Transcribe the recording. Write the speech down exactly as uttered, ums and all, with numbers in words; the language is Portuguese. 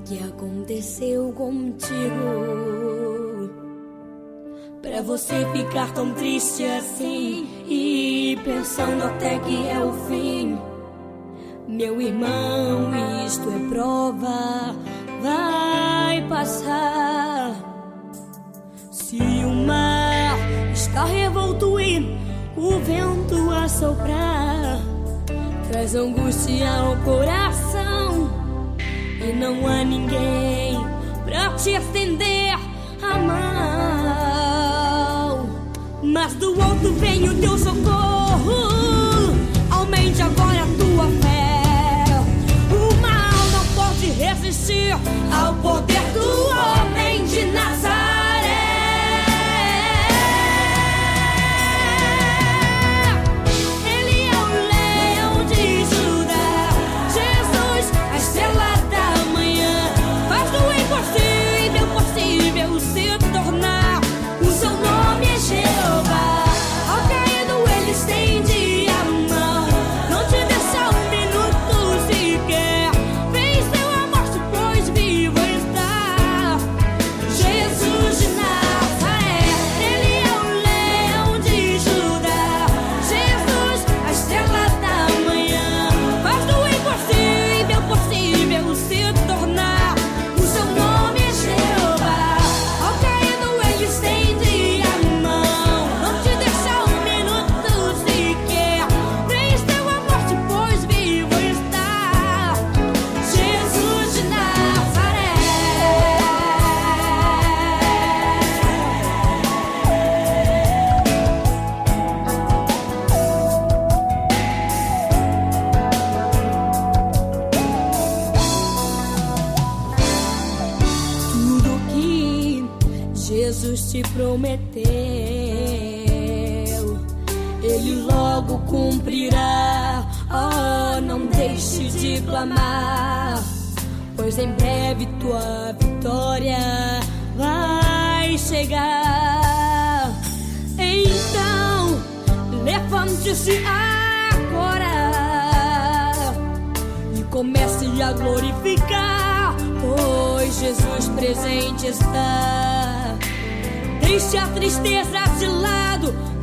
que aconteceu contigo, pra você ficar tão triste assim e pensando até que é o fim. Meu irmão, isto é prova, vai passar. Se o mar está revolto e o vento a soprar, traz angústia ao coração e não há ninguém pra te estender a mão. Mas do alto vem o teu socorro, aumente agora a tua fé. O mal não pode resistir ao poder do homem de Nazaré. Jesus te prometeu, Ele logo cumprirá. Oh, não deixe de clamar, pois em breve tua vitória vai chegar. Então, levante-se agora e comece a glorificar, pois Jesus presente está. Deixe a tristeza de lado,